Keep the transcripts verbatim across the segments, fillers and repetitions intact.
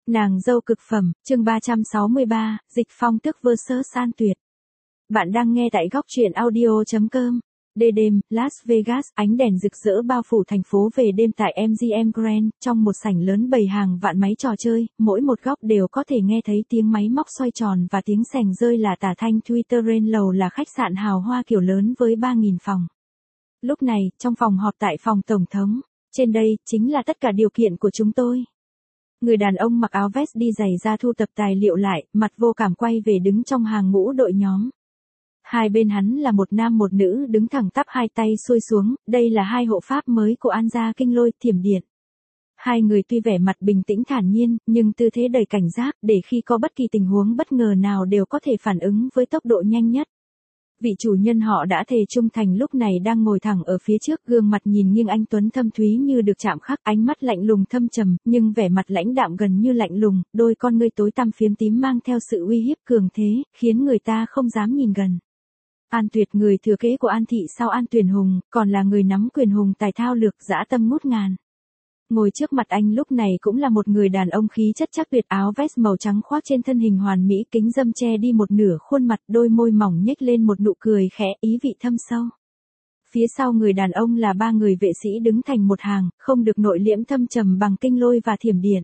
Nàng dâu cực phẩm, chương ba trăm sáu mươi ba, Dịch Phong tức versus An Tuyệt. Bạn đang nghe tại góc truyện audio chấm com. Đê đêm, Las Vegas, ánh đèn rực rỡ bao phủ thành phố về đêm tại em giê em Grand, trong một sảnh lớn bày hàng vạn máy trò chơi, mỗi một góc đều có thể nghe thấy tiếng máy móc xoay tròn và tiếng sèn rơi là tả thanh. Twitter Ren lầu là khách sạn hào hoa kiểu lớn với ba nghìn phòng. Lúc này, trong phòng họp tại phòng tổng thống, trên đây, chính là tất cả điều kiện của chúng tôi. Người đàn ông mặc áo vest đi giày ra thu tập tài liệu lại, mặt vô cảm quay về đứng trong hàng ngũ đội nhóm. Hai bên hắn là một nam một nữ đứng thẳng tắp hai tay xuôi xuống, đây là hai hộ pháp mới của An gia Kinh Lôi, Thiểm Điện. Hai người tuy vẻ mặt bình tĩnh thản nhiên, nhưng tư thế đầy cảnh giác, để khi có bất kỳ tình huống bất ngờ nào đều có thể phản ứng với tốc độ nhanh nhất. Vị chủ nhân họ đã thề trung thành lúc này đang ngồi thẳng ở phía trước, gương mặt nhìn nghiêng anh tuấn thâm thúy như được chạm khắc, ánh mắt lạnh lùng thâm trầm, nhưng vẻ mặt lãnh đạm gần như lạnh lùng, đôi con ngươi tối tăm phiếm tím mang theo sự uy hiếp cường thế, khiến người ta không dám nhìn gần. An Tuyệt, người thừa kế của An thị sau An Tuyển Hùng, còn là người nắm quyền hùng tài thao lược dã tâm ngút ngàn. Ngồi trước mặt anh lúc này cũng là một người đàn ông khí chất chắc tuyệt, áo vest màu trắng khoác trên thân hình hoàn mỹ, kính râm che đi một nửa khuôn mặt, đôi môi mỏng nhếch lên một nụ cười khẽ, ý vị thâm sâu. Phía sau người đàn ông là ba người vệ sĩ đứng thành một hàng, không được nội liễm thâm trầm bằng Kinh Lôi và Thiểm Điện.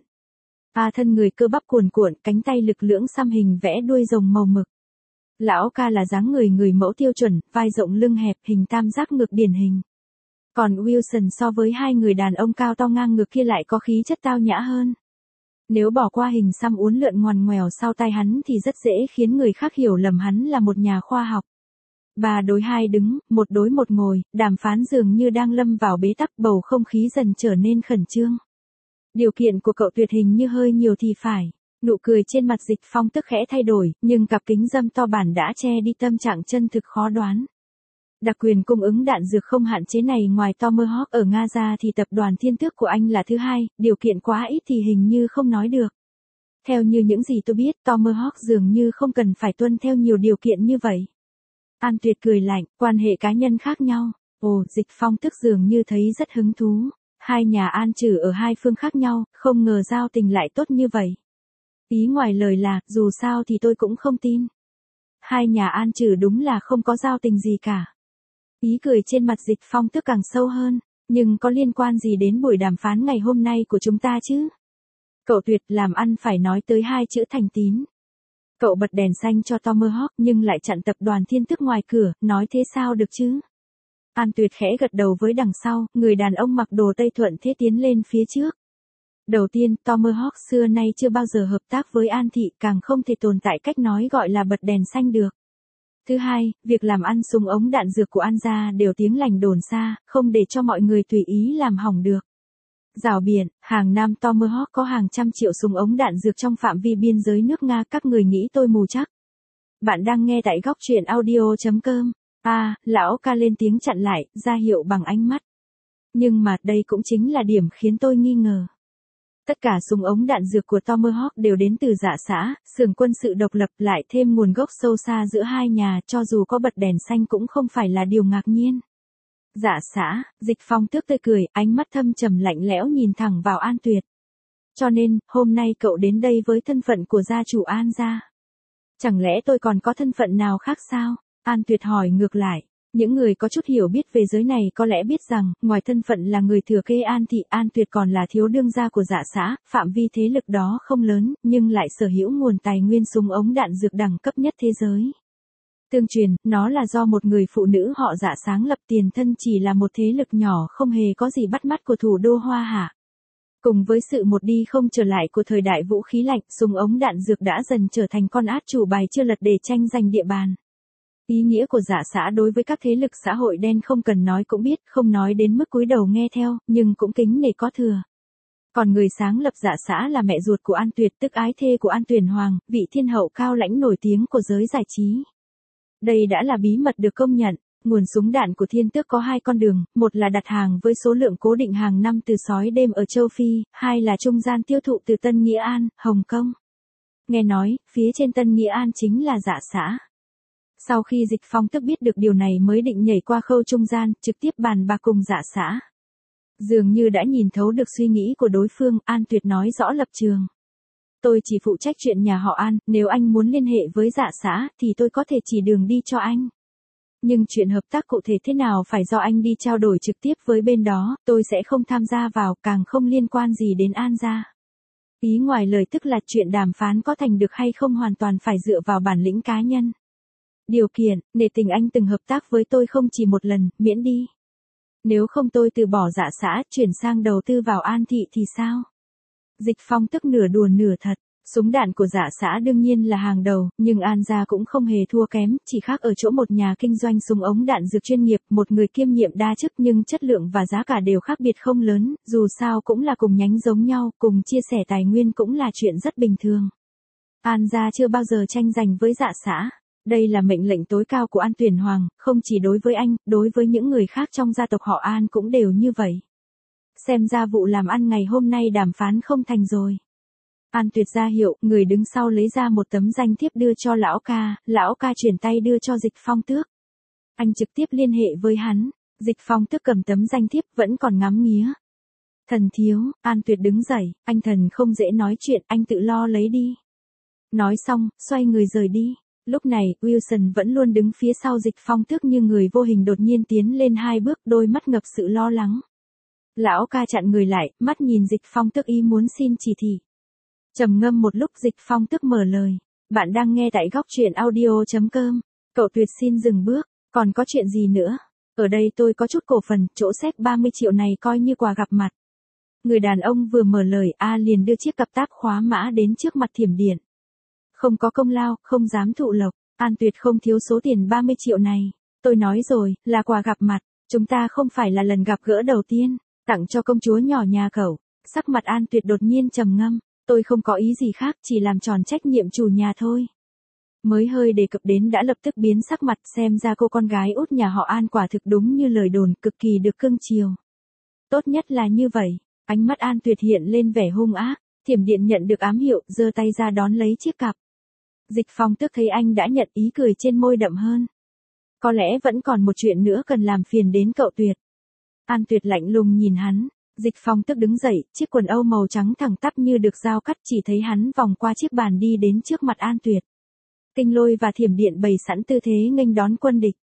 A thân người cơ bắp cuồn cuộn, cánh tay lực lưỡng xăm hình vẽ đuôi rồng màu mực. Lão ca là dáng người người mẫu tiêu chuẩn, vai rộng lưng hẹp, hình tam giác ngực điển hình. Còn Wilson so với hai người đàn ông cao to ngang ngực kia lại có khí chất tao nhã hơn. Nếu bỏ qua hình xăm uốn lượn ngoằn ngoèo sau tai hắn thì rất dễ khiến người khác hiểu lầm hắn là một nhà khoa học. Ba đối hai đứng, một đối một ngồi, đàm phán dường như đang lâm vào bế tắc, bầu không khí dần trở nên khẩn trương. Điều kiện của cậu Tuyệt hình như hơi nhiều thì phải. Nụ cười trên mặt Dịch Phong tức khẽ thay đổi, nhưng cặp kính râm to bản đã che đi tâm trạng chân thực khó đoán. Đặc quyền cung ứng đạn dược không hạn chế này ngoài Tomahawk ở Nga ra thì tập đoàn Thiên Tước của anh là thứ hai, điều kiện quá ít thì hình như không nói được. Theo như những gì tôi biết, Tomahawk dường như không cần phải tuân theo nhiều điều kiện như vậy. An Tuyệt cười lạnh, quan hệ cá nhân khác nhau. Ồ, Dịch Phong tức dường như thấy rất hứng thú. Hai nhà An Trử ở hai phương khác nhau, không ngờ giao tình lại tốt như vậy. Ý ngoài lời là, dù sao thì tôi cũng không tin. Hai nhà An Trử đúng là không có giao tình gì cả. Ý cười trên mặt Dịch Phong tức càng sâu hơn, nhưng có liên quan gì đến buổi đàm phán ngày hôm nay của chúng ta chứ? Cậu Tuyệt, làm ăn phải nói tới hai chữ thành tín. Cậu bật đèn xanh cho Tomahawk nhưng lại chặn tập đoàn Thiên Tước ngoài cửa, nói thế sao được chứ? An Tuyệt khẽ gật đầu với đằng sau, người đàn ông mặc đồ Tây thuận thế tiến lên phía trước. Đầu tiên, Tomahawk xưa nay chưa bao giờ hợp tác với An thị, càng không thể tồn tại cách nói gọi là bật đèn xanh được. Thứ hai, việc làm ăn súng ống đạn dược của An gia đều tiếng lành đồn xa, không để cho mọi người tùy ý làm hỏng được. Rào biển, hàng năm Tomahawk có hàng trăm triệu súng ống đạn dược trong phạm vi biên giới nước Nga, các người nghĩ tôi mù chắc. Bạn đang nghe tại góc truyện audio chấm com. À, lão ca lên tiếng chặn lại, ra hiệu bằng ánh mắt. Nhưng mà đây cũng chính là điểm khiến tôi nghi ngờ. Tất cả súng ống đạn dược của Tomahawk đều đến từ Dạ xã, xưởng quân sự độc lập, lại thêm nguồn gốc sâu xa giữa hai nhà, cho dù có bật đèn xanh cũng không phải là điều ngạc nhiên. Dạ xã, Dịch Phong tước tươi cười, ánh mắt thâm trầm lạnh lẽo nhìn thẳng vào An Tuyệt. Cho nên, hôm nay cậu đến đây với thân phận của gia chủ An gia. Chẳng lẽ tôi còn có thân phận nào khác sao? An Tuyệt hỏi ngược lại. Những người có chút hiểu biết về giới này có lẽ biết rằng, ngoài thân phận là người thừa kế An thị, An Tuyệt còn là thiếu đương gia của Dạ xã, phạm vi thế lực đó không lớn, nhưng lại sở hữu nguồn tài nguyên súng ống đạn dược đẳng cấp nhất thế giới. Tương truyền, nó là do một người phụ nữ họ Dạ sáng lập, tiền thân chỉ là một thế lực nhỏ không hề có gì bắt mắt của thủ đô Hoa Hạ. Cùng với sự một đi không trở lại của thời đại vũ khí lạnh, súng ống đạn dược đã dần trở thành con át chủ bài chưa lật để tranh giành địa bàn. Ý nghĩa của Dạ xã đối với các thế lực xã hội đen không cần nói cũng biết, không nói đến mức cúi đầu nghe theo, nhưng cũng kính nể có thừa. Còn người sáng lập Dạ xã là mẹ ruột của An Tuyệt, tức ái thê của An Tuyển Hoàng, vị thiên hậu cao lãnh nổi tiếng của giới giải trí. Đây đã là bí mật được công nhận. Nguồn súng đạn của Thiên Tước có hai con đường, một là đặt hàng với số lượng cố định hàng năm từ sói đêm ở châu Phi, hai là trung gian tiêu thụ từ Tân Nghĩa An, Hồng Kông. Nghe nói, phía trên Tân Nghĩa An chính là Dạ xã. Sau khi Dịch Phong tức biết được điều này mới định nhảy qua khâu trung gian, trực tiếp bàn bạc cùng Dạ xã. Dường như đã nhìn thấu được suy nghĩ của đối phương, An Tuyệt nói rõ lập trường. Tôi chỉ phụ trách chuyện nhà họ An, nếu anh muốn liên hệ với Dạ xã thì tôi có thể chỉ đường đi cho anh. Nhưng chuyện hợp tác cụ thể thế nào phải do anh đi trao đổi trực tiếp với bên đó, tôi sẽ không tham gia vào, càng không liên quan gì đến An gia. Ý ngoài lời tức là chuyện đàm phán có thành được hay không hoàn toàn phải dựa vào bản lĩnh cá nhân. Điều kiện, nể tình anh từng hợp tác với tôi không chỉ một lần, miễn đi. Nếu không tôi từ bỏ Dạ xã, chuyển sang đầu tư vào An thị thì sao? Dịch Phong tức nửa đùa nửa thật. Súng đạn của Dạ xã đương nhiên là hàng đầu, nhưng An gia cũng không hề thua kém, chỉ khác ở chỗ một nhà kinh doanh súng ống đạn dược chuyên nghiệp, một người kiêm nhiệm đa chức nhưng chất lượng và giá cả đều khác biệt không lớn, dù sao cũng là cùng nhánh giống nhau, cùng chia sẻ tài nguyên cũng là chuyện rất bình thường. An gia chưa bao giờ tranh giành với Dạ xã. Đây là mệnh lệnh tối cao của An Tuyển Hoàng, không chỉ đối với anh, đối với những người khác trong gia tộc họ An cũng đều như vậy. Xem ra vụ làm ăn ngày hôm nay đàm phán không thành rồi. An Tuyệt ra hiệu, người đứng sau lấy ra một tấm danh thiếp đưa cho lão ca, lão ca chuyển tay đưa cho Dịch Phong Tước. Anh trực tiếp liên hệ với hắn, Dịch Phong Tước cầm tấm danh thiếp vẫn còn ngắm nghía. Thần thiếu, An Tuyệt đứng dậy, anh thần không dễ nói chuyện, anh tự lo lấy đi. Nói xong, xoay người rời đi. Lúc này, Wilson vẫn luôn đứng phía sau Dịch Phong Tước như người vô hình đột nhiên tiến lên hai bước, đôi mắt ngập sự lo lắng. Lão ca chặn người lại, mắt nhìn Dịch Phong Tước ý muốn xin chỉ thị. Trầm ngâm một lúc Dịch Phong Tước mở lời. Bạn đang nghe tại góc truyện audio chấm com. Cậu Tuyệt xin dừng bước. Còn có chuyện gì nữa? Ở đây tôi có chút cổ phần, chỗ xếp ba mươi triệu này coi như quà gặp mặt. Người đàn ông vừa mở lời, A liền đưa chiếc cặp táp khóa mã đến trước mặt Thiểm Điện. Không có công lao, không dám thụ lộc. An Tuyệt không thiếu số tiền ba mươi triệu này. Tôi nói rồi, là quà gặp mặt. Chúng ta không phải là lần gặp gỡ đầu tiên. Tặng cho công chúa nhỏ nhà cậu. Sắc mặt An Tuyệt đột nhiên trầm ngâm. Tôi không có ý gì khác, chỉ làm tròn trách nhiệm chủ nhà thôi. Mới hơi đề cập đến đã lập tức biến sắc mặt, xem ra cô con gái út nhà họ An quả thực đúng như lời đồn, cực kỳ được cưng chiều. Tốt nhất là như vậy. Ánh mắt An Tuyệt hiện lên vẻ hung ác. Thiểm Điện nhận được ám hiệu, giơ tay ra đón lấy chiếc cặp. Dịch Phong Tước thấy anh đã nhận, ý cười trên môi đậm hơn. Có lẽ vẫn còn một chuyện nữa cần làm phiền đến cậu Tuyệt. An Tuyệt lạnh lùng nhìn hắn. Dịch Phong Tước đứng dậy, chiếc quần âu màu trắng thẳng tắp như được dao cắt, chỉ thấy hắn vòng qua chiếc bàn đi đến trước mặt An Tuyệt. Kinh Lôi và Thiểm Điện bày sẵn tư thế nghênh đón quân địch.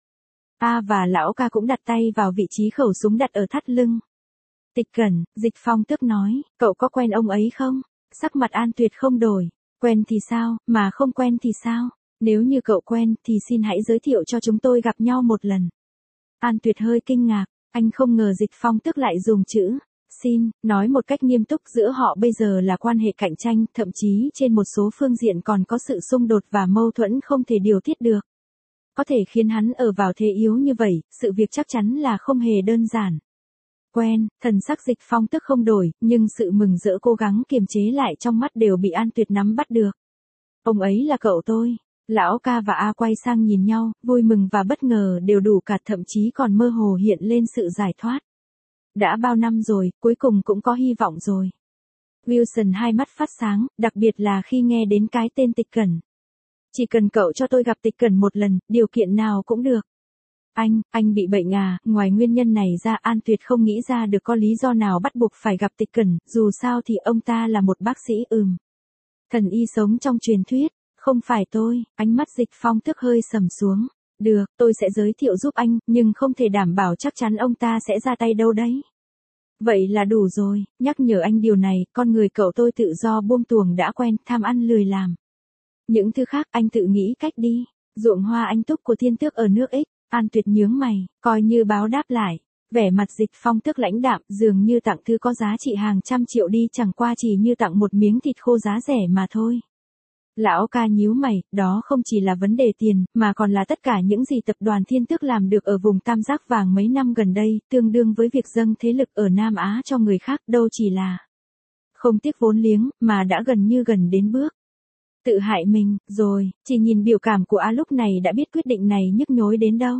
A và lão ca cũng đặt tay vào vị trí khẩu súng đặt ở thắt lưng. Tịch Cẩn, Dịch Phong Tước nói, cậu có quen ông ấy không? Sắc mặt An Tuyệt không đổi. Quen thì sao, mà không quen thì sao? Nếu như cậu quen thì xin hãy giới thiệu cho chúng tôi gặp nhau một lần. An Tuyệt hơi kinh ngạc, anh không ngờ Dịch Phong Tước lại dùng chữ xin, nói một cách nghiêm túc, giữa họ bây giờ là quan hệ cạnh tranh, thậm chí trên một số phương diện còn có sự xung đột và mâu thuẫn không thể điều tiết được. Có thể khiến hắn ở vào thế yếu như vậy, sự việc chắc chắn là không hề đơn giản. Quen, thần sắc Dịch Phong Tước không đổi, nhưng sự mừng rỡ cố gắng kiềm chế lại trong mắt đều bị An Tuyệt nắm bắt được. Ông ấy là cậu tôi. Lão ca và A quay sang nhìn nhau, vui mừng và bất ngờ đều đủ cả, thậm chí còn mơ hồ hiện lên sự giải thoát. Đã bao năm rồi, cuối cùng cũng có hy vọng rồi. Wilson hai mắt phát sáng, đặc biệt là khi nghe đến cái tên Tịch Cẩn. Chỉ cần cậu cho tôi gặp Tịch Cẩn một lần, điều kiện nào cũng được. Anh, anh bị bệnh à, ngoài nguyên nhân này ra An Tuyệt không nghĩ ra được có lý do nào bắt buộc phải gặp Tịch Cẩn, dù sao thì ông ta là một bác sĩ ừm. Thần y sống trong truyền thuyết, không phải tôi, ánh mắt Dịch Phong Tước hơi sầm xuống. Được, tôi sẽ giới thiệu giúp anh, nhưng không thể đảm bảo chắc chắn ông ta sẽ ra tay đâu đấy. Vậy là đủ rồi, nhắc nhở anh điều này, con người cậu tôi tự do buông tuồng đã quen, tham ăn lười làm. Những thứ khác anh tự nghĩ cách đi. Ruộng hoa anh túc của Thiên Tước ở nước X, An Tuyệt nhướng mày, coi như báo đáp lại. Vẻ mặt Dịch Phong Tước lãnh đạm, dường như tặng thứ có giá trị hàng trăm triệu đi, chẳng qua chỉ như tặng một miếng thịt khô giá rẻ mà thôi. Lão ca nhíu mày, đó không chỉ là vấn đề tiền, mà còn là tất cả những gì tập đoàn Thiên Tước làm được ở vùng Tam Giác Vàng mấy năm gần đây, tương đương với việc dâng thế lực ở Nam Á cho người khác, đâu chỉ là không tiếc vốn liếng, mà đã gần như gần đến bước tự hại mình, rồi, chỉ nhìn biểu cảm của A lúc này đã biết quyết định này nhức nhối đến đâu.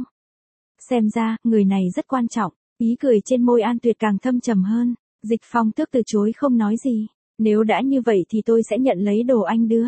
Xem ra, người này rất quan trọng, ý cười trên môi An Tuyệt càng thâm trầm hơn. Dịch Phong Tước từ chối không nói gì, nếu đã như vậy thì tôi sẽ nhận lấy đồ anh đưa.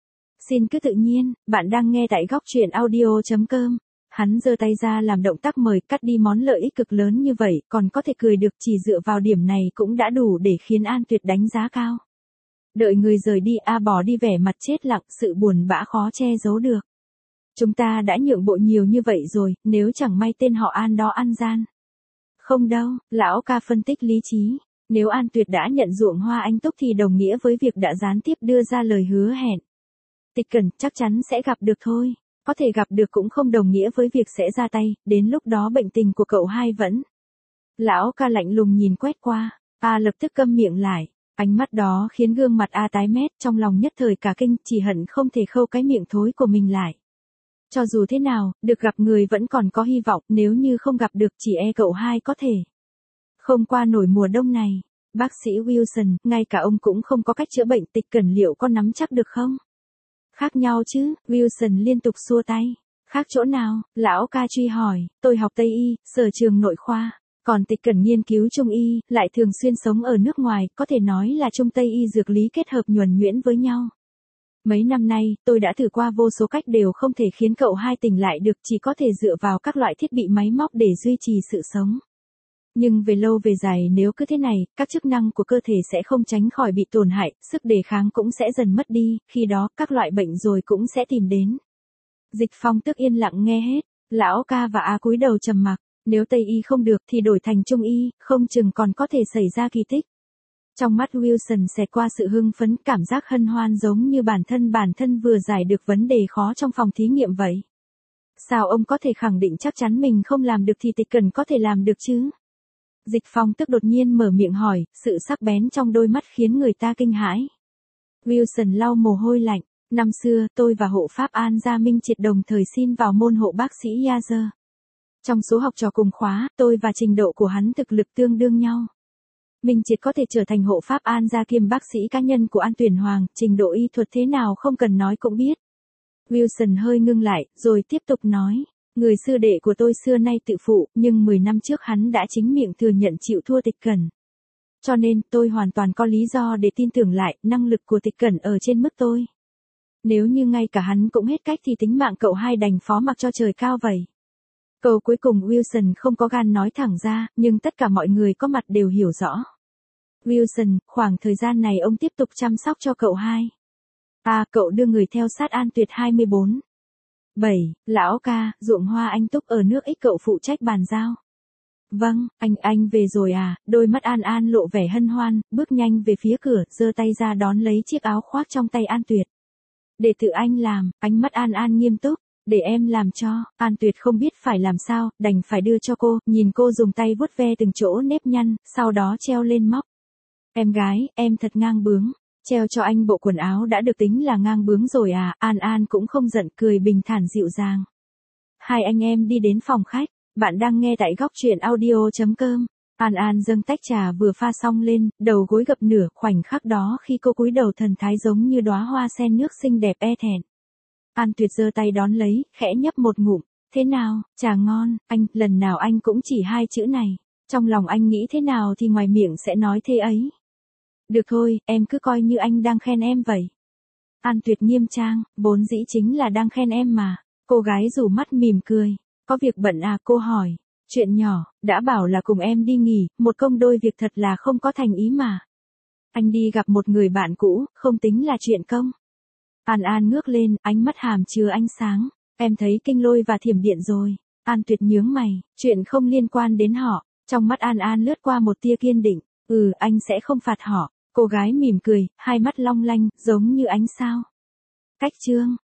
Xin cứ tự nhiên, bạn đang nghe tại góc truyện audio chấm com. Hắn giơ tay ra làm động tác mời, cắt đi món lợi ích cực lớn như vậy, còn có thể cười được, chỉ dựa vào điểm này cũng đã đủ để khiến An Tuyệt đánh giá cao. Đợi người rời đi A bỏ đi vẻ mặt chết lặng, sự buồn bã khó che giấu được. Chúng ta đã nhượng bộ nhiều như vậy rồi, nếu chẳng may tên họ An đó ăn gian. Không đâu, lão ca phân tích lý trí. Nếu An Tuyệt đã nhận ruộng hoa anh túc thì đồng nghĩa với việc đã gián tiếp đưa ra lời hứa hẹn. Tịch Cẩn chắc chắn sẽ gặp được thôi. Có thể gặp được cũng không đồng nghĩa với việc sẽ ra tay, đến lúc đó bệnh tình của cậu hai vẫn. Lão ca lạnh lùng nhìn quét qua, A lập tức câm miệng lại. Ánh mắt đó khiến gương mặt A tái mét, trong lòng nhất thời cả kinh, chỉ hận không thể khâu cái miệng thối của mình lại. Cho dù thế nào, được gặp người vẫn còn có hy vọng, nếu như không gặp được chỉ e cậu hai có thể không qua nổi mùa đông này. Bác sĩ Wilson, ngay cả ông cũng không có cách chữa bệnh, Tịch Cẩn liệu có nắm chắc được không? Khác nhau chứ, Wilson liên tục xua tay. Khác chỗ nào? Lão ca truy hỏi, tôi học Tây Y, sở trường nội khoa. Còn Tịch Cẩn nghiên cứu Trung Y, lại thường xuyên sống ở nước ngoài, có thể nói là Trung Tây Y dược lý kết hợp nhuần nhuyễn với nhau. Mấy năm nay, tôi đã thử qua vô số cách đều không thể khiến cậu hai tỉnh lại được, chỉ có thể dựa vào các loại thiết bị máy móc để duy trì sự sống. Nhưng về lâu về dài nếu cứ thế này, các chức năng của cơ thể sẽ không tránh khỏi bị tổn hại, sức đề kháng cũng sẽ dần mất đi, khi đó các loại bệnh rồi cũng sẽ tìm đến. Dịch Phong tức yên lặng nghe hết, lão ca và A cúi đầu trầm mặc, nếu Tây Y không được thì đổi thành Trung Y, không chừng còn có thể xảy ra kỳ tích. Trong mắt Wilson xẹt qua sự hưng phấn, cảm giác hân hoan giống như bản thân bản thân vừa giải được vấn đề khó trong phòng thí nghiệm vậy. Sao ông có thể khẳng định chắc chắn mình không làm được thì Tịch Cẩn có thể làm được chứ? Dịch Phong tức đột nhiên mở miệng hỏi, sự sắc bén trong đôi mắt khiến người ta kinh hãi. Wilson lau mồ hôi lạnh, năm xưa tôi và hộ pháp An Gia Minh Triệt đồng thời xin vào môn hộ bác sĩ Yazer. Trong số học trò cùng khóa, tôi và trình độ của hắn thực lực tương đương nhau. Minh Triệt có thể trở thành hộ pháp An Gia kiêm bác sĩ cá nhân của An Tuyển Hoàng, trình độ y thuật thế nào không cần nói cũng biết. Wilson hơi ngưng lại, rồi tiếp tục nói. Người sư đệ của tôi xưa nay tự phụ, nhưng mười năm trước hắn đã chính miệng thừa nhận chịu thua Tịch Cẩn. Cho nên, tôi hoàn toàn có lý do để tin tưởng lại, năng lực của Tịch Cẩn ở trên mức tôi. Nếu như ngay cả hắn cũng hết cách thì tính mạng cậu hai đành phó mặc cho trời cao vậy. Câu cuối cùng Wilson không có gan nói thẳng ra, nhưng tất cả mọi người có mặt đều hiểu rõ. Wilson, khoảng thời gian này ông tiếp tục chăm sóc cho cậu hai. À, cậu đưa người theo sát An Tuyệt hai mươi bốn. bảy, lão ca, ruộng hoa anh túc ở nước Ích cậu phụ trách bàn giao. Vâng, anh, anh về rồi à, đôi mắt An An lộ vẻ hân hoan, bước nhanh về phía cửa, giơ tay ra đón lấy chiếc áo khoác trong tay An Tuyệt. Để tự anh làm, ánh mắt An An nghiêm túc, để em làm cho, An Tuyệt không biết phải làm sao, đành phải đưa cho cô, nhìn cô dùng tay vuốt ve từng chỗ nếp nhăn, sau đó treo lên móc. Em gái, em thật ngang bướng. Treo cho anh bộ quần áo đã được tính là ngang bướng rồi à, An An cũng không giận, cười bình thản dịu dàng. Hai anh em đi đến phòng khách, bạn đang nghe tại góc truyện audio chấm com. An An dâng tách trà vừa pha xong lên, đầu gối gập nửa, khoảnh khắc đó khi cô cúi đầu thần thái giống như đóa hoa sen nước xinh đẹp e thẹn. An Tuyệt giơ tay đón lấy, khẽ nhấp một ngụm, thế nào, trà ngon, anh, lần nào anh cũng chỉ hai chữ này, trong lòng anh nghĩ thế nào thì ngoài miệng sẽ nói thế ấy. Được thôi, em cứ coi như anh đang khen em vậy. An Tuyệt nghiêm trang, vốn dĩ chính là đang khen em mà. Cô gái rủ mắt mỉm cười. Có việc bận à, cô hỏi. Chuyện nhỏ, đã bảo là cùng em đi nghỉ, một công đôi việc thật là không có thành ý mà. Anh đi gặp một người bạn cũ, không tính là chuyện công. An An ngước lên, ánh mắt hàm chứa ánh sáng. Em thấy Kinh Lôi và Thiểm Điện rồi. An Tuyệt nhướng mày, chuyện không liên quan đến họ. Trong mắt An An lướt qua một tia kiên định. Ừ, anh sẽ không phạt họ. Cô gái mỉm cười, hai mắt long lanh, giống như ánh sao. Cách chương.